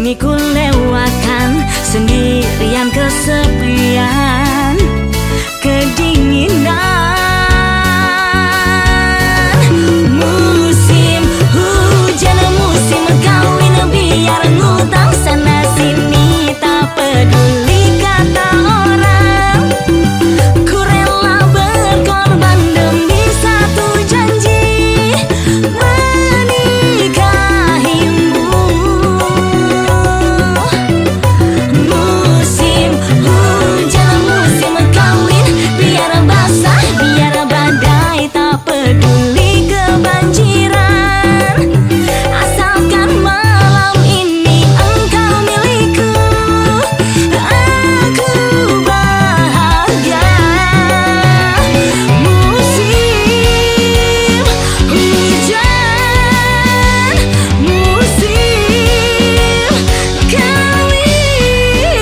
ini ku lewatkan sendirian, kesepian, kedinginan. Musim hujan, musim kawin, biar ngutang sana sini, tak peduli kata orang. Ku rela berkorban demi satu janji, menikahimu. Musim hujan, musim kawin, biar basah, biar badai, tak peduli kebanjiran. Asalkan malam ini engkau milikku, aku bahagia. Musim hujan, musim kawin,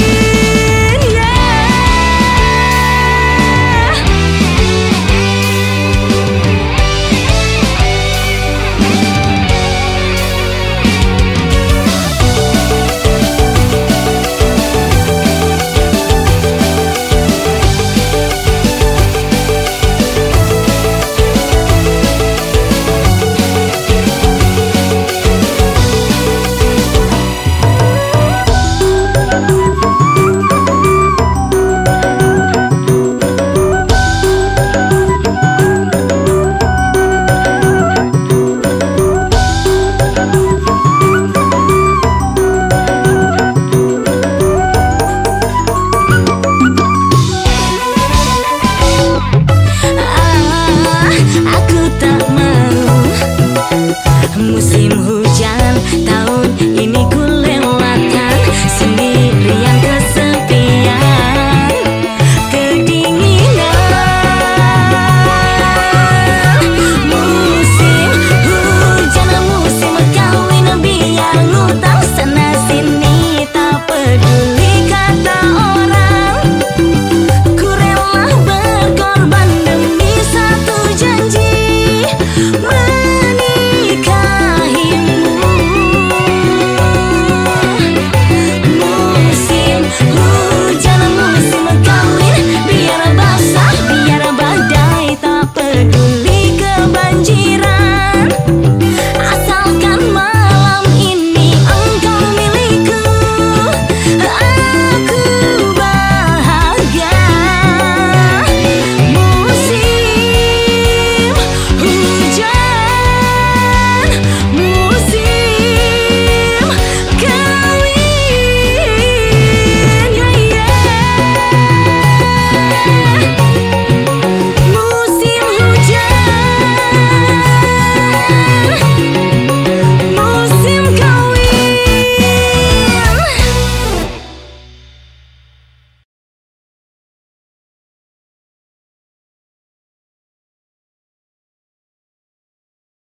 aku tak mau. Musim hujan tahun ini ku lewatkan sendirian, kesepian, kedinginan. Musim hujan, musim kawin, biar ngutang sana sini, tak peduli kata orang. Ku rela berkorban demi satu janji,